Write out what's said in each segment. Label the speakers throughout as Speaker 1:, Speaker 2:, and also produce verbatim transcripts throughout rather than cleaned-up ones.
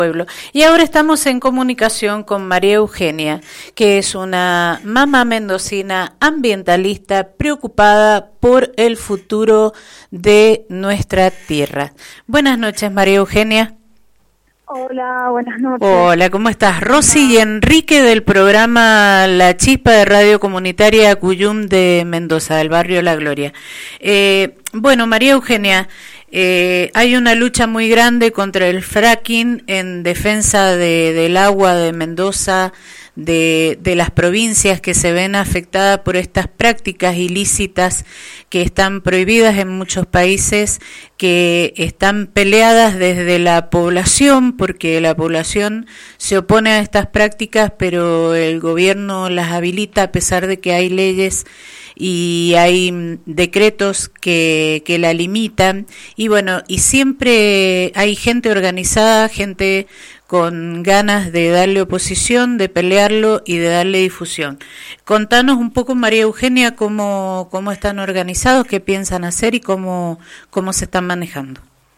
Speaker 1: pueblo. Y ahora estamos en comunicación con María Eugenia, que es una mamá mendocina ambientalista preocupada por el futuro de nuestra tierra. Buenas noches, María Eugenia.
Speaker 2: Hola, buenas noches.
Speaker 1: Hola, ¿cómo estás? Rosy y Enrique del programa La Chispa de Radio Comunitaria Cuyum de Mendoza, del barrio La Gloria. Eh, bueno, María Eugenia, eh, hay una lucha muy grande contra el fracking en defensa de, del agua de Mendoza, de, de las provincias que se ven afectadas por estas prácticas ilícitas que están prohibidas en muchos países, que están peleadas desde la población, porque la población se opone a estas prácticas, pero el gobierno las habilita a pesar de que hay leyes y hay decretos que, que la limitan, y bueno, y siempre hay gente organizada, gente con ganas de darle oposición, de pelearlo y de darle difusión. Contanos un poco, María Eugenia, cómo, cómo están organizados, qué piensan hacer y cómo, cómo se están manejando.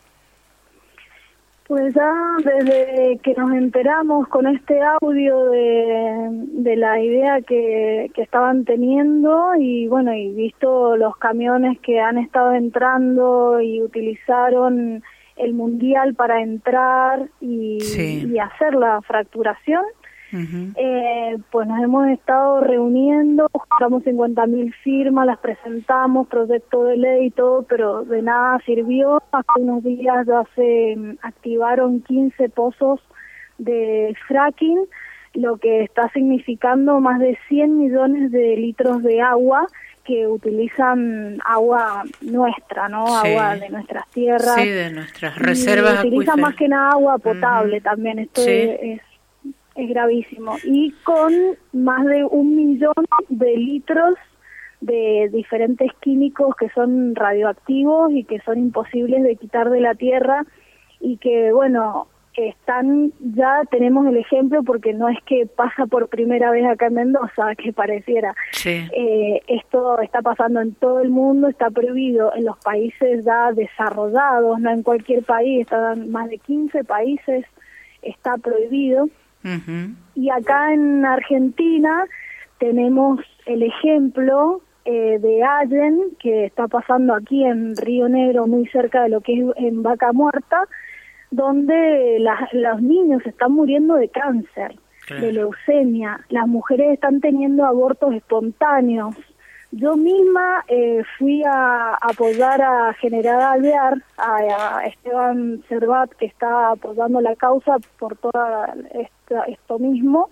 Speaker 2: Pues ya desde que nos enteramos con este audio de, de la idea que, que estaban teniendo y bueno, y visto los camiones que han estado entrando y utilizaron el mundial para entrar y, sí. y hacer la fracturación, uh-huh. eh, pues nos hemos estado reuniendo, juntamos cincuenta mil firmas, las presentamos, proyecto de ley y todo, pero de nada sirvió. Hace unos días ya se activaron quince pozos de fracking, lo que está significando más de cien millones de litros de agua que utilizan agua nuestra, ¿no? Sí. Agua de nuestras tierras.
Speaker 1: Sí, de nuestras reservas acuíferas.
Speaker 2: Utilizan más que nada agua potable uh-huh. también, esto sí. es, es, es gravísimo. Y con más de un millón de litros de diferentes químicos que son radioactivos y que son imposibles de quitar de la tierra y que, bueno, están, ya tenemos el ejemplo porque no es que pasa por primera vez acá en Mendoza, que pareciera.
Speaker 1: Sí.
Speaker 2: Eh, esto está pasando en todo el mundo, está prohibido en los países ya desarrollados, no en cualquier país, están más de quince países, está prohibido.
Speaker 1: Uh-huh.
Speaker 2: Y acá en Argentina tenemos el ejemplo eh, de Allen, que está pasando aquí en Río Negro, muy cerca de lo que es en Vaca Muerta, donde la, los niños están muriendo de cáncer, claro. de leucemia, las mujeres están teniendo abortos espontáneos. Yo misma eh, fui a apoyar a General Alvear, a, a Esteban Servat, que está apoyando la causa por todo esto, esto mismo,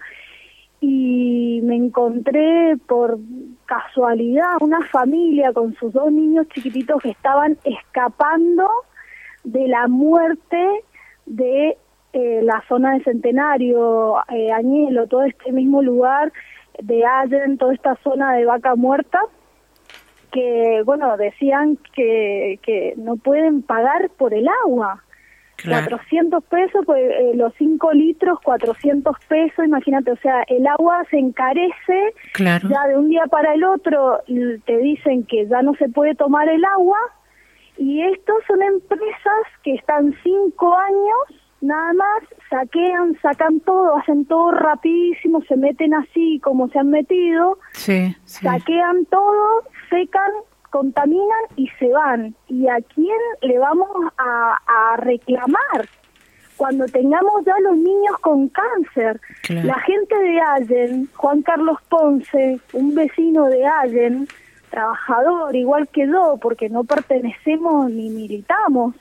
Speaker 2: y me encontré por casualidad una familia con sus dos niños chiquititos que estaban escapando de la muerte de eh, la zona de Centenario, eh, Añelo, todo este mismo lugar de Allen, toda esta zona de Vaca Muerta, que, bueno, decían que, que no pueden pagar por el agua. Claro. cuatrocientos pesos, pues eh, los cinco litros, cuatrocientos pesos, imagínate, o sea, el agua se encarece,
Speaker 1: claro.
Speaker 2: ya de un día para el otro te dicen que ya no se puede tomar el agua. Y estos son empresas que están cinco años, nada más, saquean, sacan todo, hacen todo rapidísimo, se meten así como se han metido,
Speaker 1: sí, sí.
Speaker 2: saquean todo, secan, contaminan y se van. ¿Y a quién le vamos a, a reclamar cuando tengamos ya los niños con cáncer?
Speaker 1: Claro.
Speaker 2: La gente de Allen, Juan Carlos Ponce, un vecino de Allen, trabajador igual que yo, porque no pertenecemos ni militamos,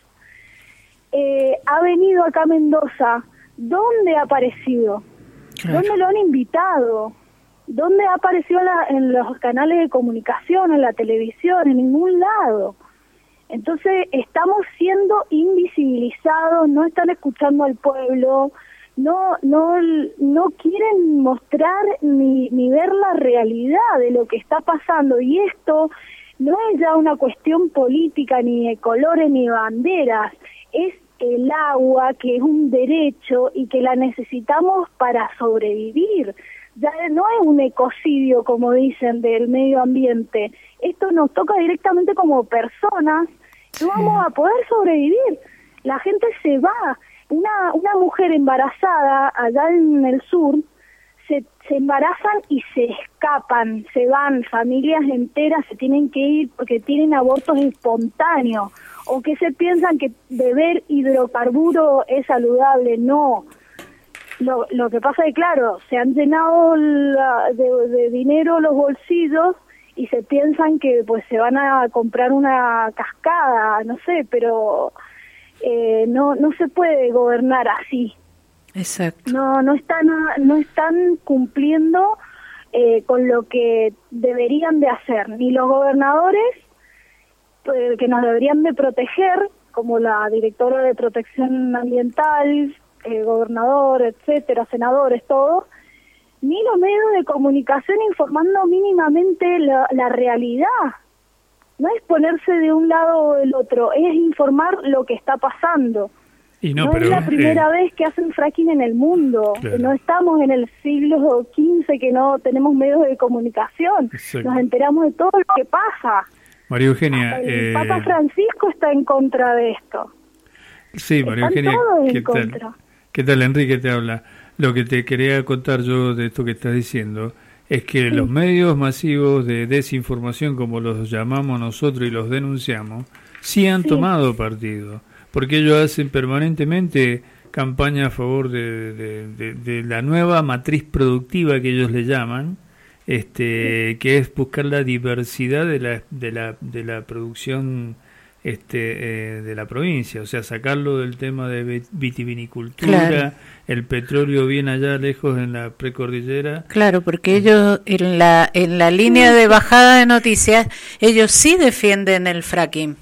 Speaker 2: eh, ha venido acá a Mendoza. ¿Dónde ha aparecido? Claro. ¿Dónde lo han invitado? ¿Dónde ha aparecido en, la, en los canales de comunicación, en la televisión? En ningún lado. Entonces estamos siendo invisibilizados, no están escuchando al pueblo, no no no quieren mostrar ni, ni ver la realidad de lo que está pasando. Y esto no es ya una cuestión política, ni de colores, ni banderas, es el agua, que es un derecho y que la necesitamos para sobrevivir. Ya no es un ecocidio, como dicen, del medio ambiente. Esto nos toca directamente como personas, no vamos a poder sobrevivir. La gente se va. una, una mujer embarazada allá en el sur, se, se embarazan y se escapan, se van, familias enteras se tienen que ir porque tienen abortos espontáneos, o que se piensan que beber hidrocarburo es saludable. No. Lo, lo que pasa es que, claro, se han llenado la, de, de dinero los bolsillos y se piensan que pues se van a comprar una cascada, no sé, pero eh, no no se puede gobernar así.
Speaker 1: Exacto.
Speaker 2: No no están no están cumpliendo eh, con lo que deberían de hacer, ni los gobernadores eh, que nos deberían de proteger, como la directora de Protección Ambiental, el gobernador, etcétera, senadores, todos, ni los medios de comunicación informando mínimamente la, la realidad. No es ponerse de un lado o del otro, es informar lo que está pasando.
Speaker 3: Y no,
Speaker 2: no
Speaker 3: pero,
Speaker 2: es la primera
Speaker 3: eh,
Speaker 2: vez que hacen fracking en el mundo.
Speaker 3: Claro.
Speaker 2: No estamos en el siglo quince que no tenemos medios de comunicación.
Speaker 3: Exacto.
Speaker 2: Nos enteramos de todo lo que pasa.
Speaker 3: María Eugenia...
Speaker 2: El
Speaker 3: eh,
Speaker 2: Papa Francisco está en contra de esto.
Speaker 3: Sí, María
Speaker 2: Están
Speaker 3: Eugenia,
Speaker 2: todos en
Speaker 3: ¿qué
Speaker 2: contra.
Speaker 3: tal? ¿Qué tal, Enrique? Te habla. Lo que te quería contar yo de esto que estás diciendo es que
Speaker 2: Sí.
Speaker 3: los medios masivos de desinformación, como los llamamos nosotros y los denunciamos, sí han
Speaker 2: Sí.
Speaker 3: tomado partido, porque ellos hacen permanentemente campaña a favor de, de, de, de la nueva matriz productiva que ellos le llaman, este, que es buscar la diversidad de la de la de la producción este eh, de la provincia, o sea, sacarlo del tema de vitivinicultura,
Speaker 1: Claro.
Speaker 3: el petróleo bien allá lejos en la precordillera.
Speaker 1: Claro, porque ellos en la en la línea de bajada de noticias, ellos sí defienden el fracking.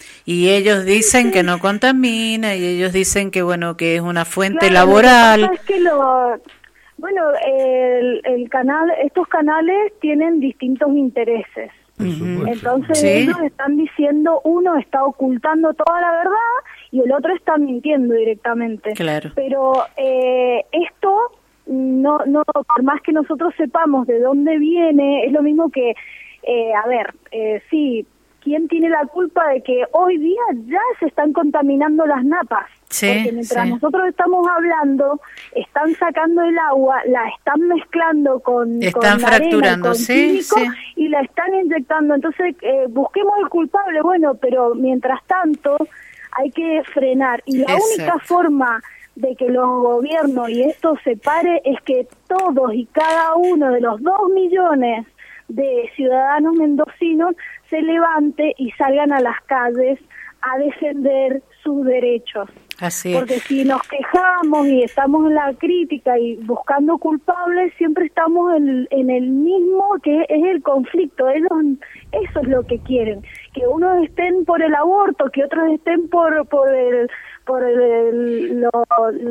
Speaker 1: Y ellos dicen que no contamina, y ellos dicen que bueno, que es una fuente
Speaker 2: Claro,
Speaker 1: laboral.
Speaker 2: lo que pasa es que lo, bueno, el, el canal, estos canales tienen distintos intereses.
Speaker 3: Por
Speaker 1: Ujú.
Speaker 3: supuesto.
Speaker 2: Entonces
Speaker 1: Sí.
Speaker 2: ellos están diciendo, uno está ocultando toda la verdad y el otro está mintiendo directamente.
Speaker 1: Claro.
Speaker 2: Pero eh, esto, no, no, por más que nosotros sepamos de dónde viene, es lo mismo que, eh, a ver, eh, sí, ¿quién tiene la culpa de que hoy día ya se están contaminando las napas?
Speaker 1: Sí,
Speaker 2: Porque mientras
Speaker 1: sí.
Speaker 2: nosotros estamos hablando, están sacando el agua, la están mezclando con,
Speaker 1: Están
Speaker 2: con arena y
Speaker 1: fracturando,
Speaker 2: con
Speaker 1: sí,
Speaker 2: químicos,
Speaker 1: sí.
Speaker 2: y la están inyectando. Entonces, eh, busquemos el culpable, bueno, pero mientras tanto hay que frenar. Y la
Speaker 1: Exacto.
Speaker 2: única forma de que los gobiernos y esto se pare es que todos y cada uno de los dos millones de ciudadanos mendocinos se levante y salgan a las calles a defender sus derechos.
Speaker 1: Así es.
Speaker 2: Porque si nos quejamos y estamos en la crítica y buscando culpables, siempre estamos en, en el mismo, que es el conflicto. Ellos, eso es lo que quieren, que unos estén por el aborto, que otros estén por por el por el, el- lo-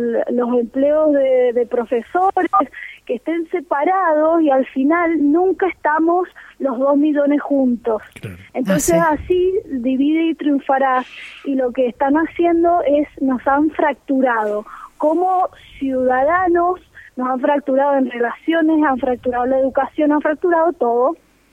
Speaker 2: los empleos de, de profesores, que estén separados, y al final nunca estamos los dos millones juntos.
Speaker 3: Claro.
Speaker 2: Entonces
Speaker 1: Ah, sí.
Speaker 2: así divide y triunfará, y lo que están haciendo es, nos han fracturado como ciudadanos, nos han fracturado en relaciones, han fracturado la educación, han fracturado todo,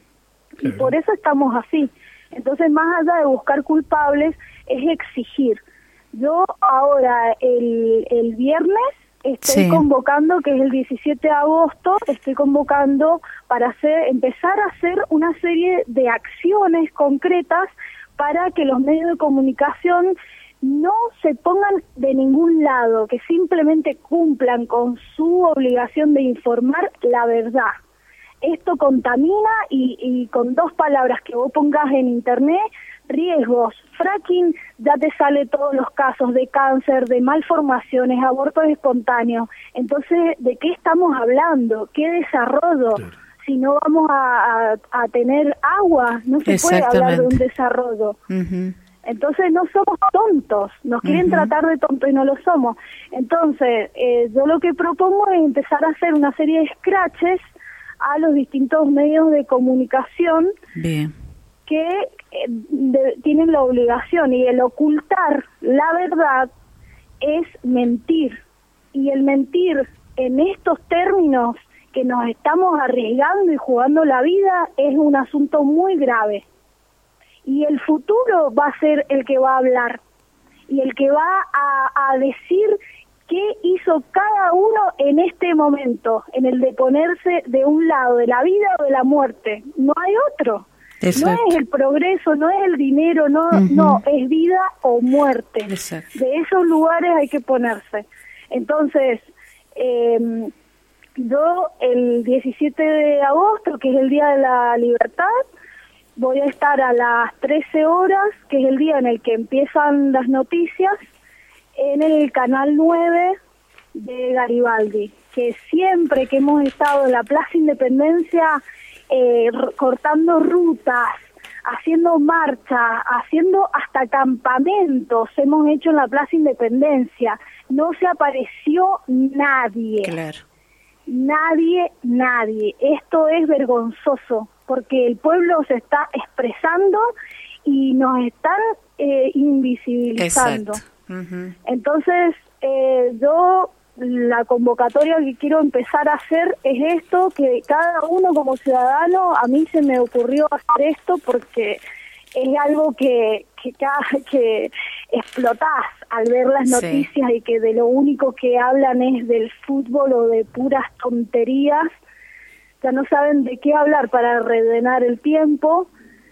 Speaker 2: y
Speaker 3: Claro.
Speaker 2: por eso estamos así. Entonces, más allá de buscar culpables, es exigir. Yo ahora, el, el viernes, estoy
Speaker 1: Sí.
Speaker 2: convocando, que es el diecisiete de agosto, estoy convocando para hacer, empezar a hacer una serie de acciones concretas para que los medios de comunicación no se pongan de ningún lado, que simplemente cumplan con su obligación de informar la verdad. Esto contamina, y, y con dos palabras que vos pongas en internet, riesgos, fracking, ya te sale todos los casos de cáncer, de malformaciones, abortos espontáneos. Entonces, ¿de qué estamos hablando? ¿Qué desarrollo?
Speaker 3: Claro.
Speaker 2: Si no vamos a, a, a tener agua, no se puede hablar de un desarrollo.
Speaker 1: Ujú.
Speaker 2: Entonces no somos tontos, nos quieren
Speaker 1: Ujú.
Speaker 2: tratar de tontos y no lo somos. Entonces, eh, yo lo que propongo es empezar a hacer una serie de scratches a los distintos medios de comunicación
Speaker 1: Bien.
Speaker 2: que eh, de- tienen la obligación, y el ocultar la verdad es mentir. Y el mentir en estos términos, que nos estamos arriesgando y jugando la vida, es un asunto muy grave. Y el futuro va a ser el que va a hablar. y el que va a, a decir qué hizo cada uno en este momento, en el de ponerse de un lado, de la vida o de la muerte. No hay otro. Exacto. No es el progreso, no es el dinero, no, uh-huh. no, es vida o muerte. Exacto. De esos lugares hay que ponerse. Entonces, eh, yo el diecisiete de agosto, que es el Día de la Libertad, voy a estar a las trece horas, que es el día en el que empiezan las noticias, en el canal nueve de Garibaldi, que siempre que hemos estado en la Plaza Independencia eh, cortando rutas, haciendo marchas, haciendo hasta campamentos hemos hecho en la Plaza Independencia, no se apareció nadie.
Speaker 1: Claro.
Speaker 2: Nadie, nadie. Esto es vergonzoso, porque el pueblo se está expresando y nos están eh, invisibilizando.
Speaker 1: Exacto. Uh-huh.
Speaker 2: Entonces, eh, yo la convocatoria que quiero empezar a hacer es esto, que cada uno como ciudadano, a mí se me ocurrió hacer esto porque es algo que que, que explotás al ver las noticias, sí. Y que de lo único que hablan es del fútbol o de puras tonterías, ya no saben de qué hablar para rellenar el tiempo,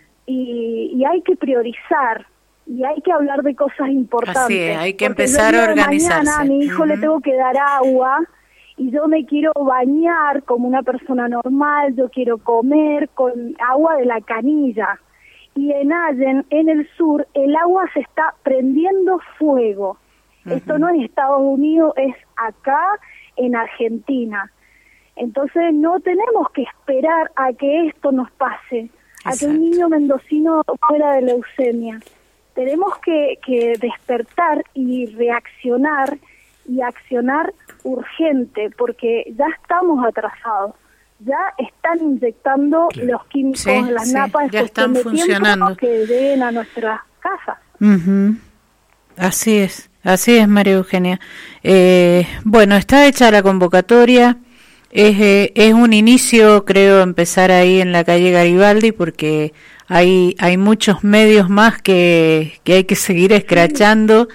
Speaker 2: y, y hay que priorizar. Y hay que hablar de cosas importantes.
Speaker 1: Así es, hay que empezar a organizarse.
Speaker 2: Mañana a mi hijo uh-huh. le tengo que dar agua y yo me quiero bañar como una persona normal, yo quiero comer con agua de la canilla. Y en Allen, en el sur, el agua se está prendiendo fuego. Uh-huh. Esto no es Estados Unidos, es acá en Argentina. Entonces no tenemos que esperar a que esto nos pase, a Exacto. que un niño mendocino muera de leucemia. Tenemos que, que despertar y reaccionar y accionar urgente, porque ya estamos atrasados. Ya están inyectando claro. los químicos sí, en las
Speaker 1: sí,
Speaker 2: napas
Speaker 1: ya están funcionando,
Speaker 2: que lleguen a nuestras casas.
Speaker 1: Uh-huh. Así es, así es, María Eugenia. Eh, bueno, está hecha la convocatoria. Es, eh, es un inicio, creo, empezar ahí en la calle Garibaldi, porque hay hay muchos medios más que, que hay que seguir escrachando.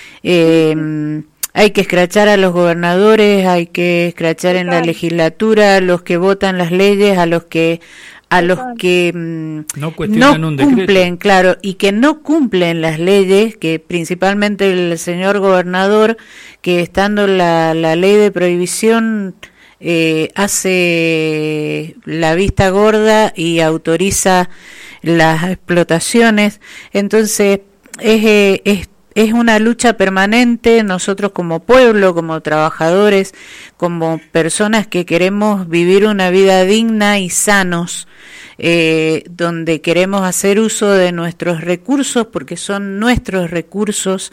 Speaker 1: Eh, hay que escrachar a los gobernadores, hay que escrachar en la legislatura, a los que votan las leyes, a los que a los que mm,
Speaker 3: no, no un
Speaker 1: cumplen, claro, y que no cumplen las leyes, que principalmente el señor gobernador, que estando la, la ley de prohibición eh, hace la vista gorda y autoriza las explotaciones. Entonces es, eh, es es una lucha permanente. Nosotros como pueblo, como trabajadores, como personas que queremos vivir una vida digna y sanos, eh, donde queremos hacer uso de nuestros recursos, porque son nuestros recursos,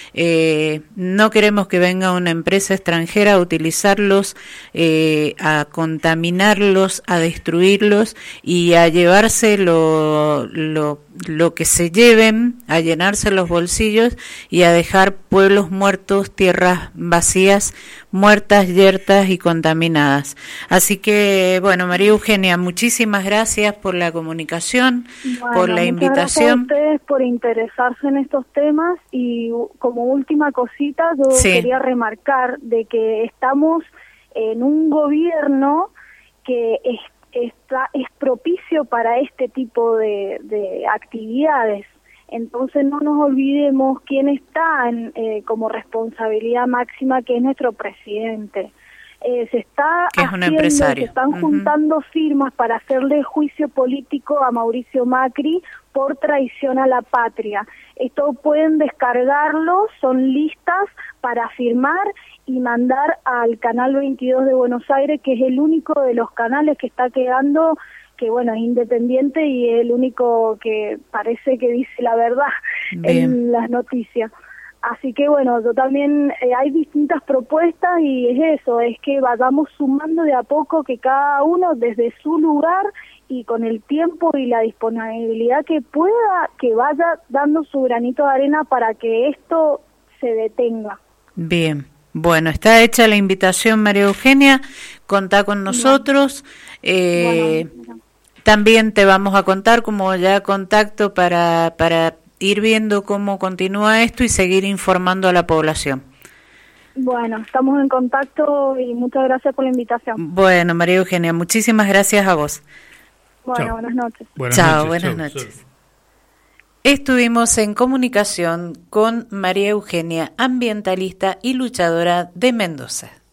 Speaker 1: eh, no queremos que venga una empresa extranjera a utilizarlos, eh, a contaminarlos, a destruirlos y a llevarse lo, lo, lo que se lleven, a llenarse los bolsillos y a dejar pueblos muertos, tierras vacías, muertas, yertas y contaminadas. Así que, bueno, María Eugenia, muchísimas gracias por la comunicación,
Speaker 2: bueno,
Speaker 1: por la invitación.
Speaker 2: Muchas gracias a ustedes por interesarse en estos temas, y como última cosita, yo sí. quería remarcar de que estamos en un gobierno que es, está, es propicio para este tipo de, de actividades. Entonces no nos olvidemos quién está en, eh, como responsabilidad máxima, que es nuestro presidente. Eh, se está
Speaker 1: que es un empresario.
Speaker 2: Se están uh-huh. juntando firmas para hacerle juicio político a Mauricio Macri por traición a la patria. Esto pueden descargarlo, son listas para firmar y mandar al Canal veintidós de Buenos Aires, que es el único de los canales que está quedando, que bueno, es independiente y es el único que parece que dice la verdad Bien. en las noticias. Así que bueno, yo también, eh, hay distintas propuestas y es eso, es que vayamos sumando de a poco, que cada uno desde su lugar y con el tiempo y la disponibilidad que pueda, que vaya dando su granito de arena para que esto se detenga.
Speaker 1: Bien. Bueno, está hecha la invitación, María Eugenia, contá con nosotros. Bueno. Eh, bueno, bueno. También te vamos a contar como ya contacto para para ir viendo cómo continúa esto y seguir informando a la población.
Speaker 2: Bueno, estamos en contacto y muchas gracias por la invitación.
Speaker 1: Bueno, María Eugenia, muchísimas gracias a vos.
Speaker 2: Bueno,
Speaker 3: Chao.
Speaker 2: buenas noches.
Speaker 3: Buenas
Speaker 1: Chao,
Speaker 3: noches,
Speaker 1: buenas
Speaker 3: chao,
Speaker 1: noches.
Speaker 3: chao.
Speaker 1: Estuvimos en comunicación con María Eugenia, ambientalista y luchadora de Mendoza.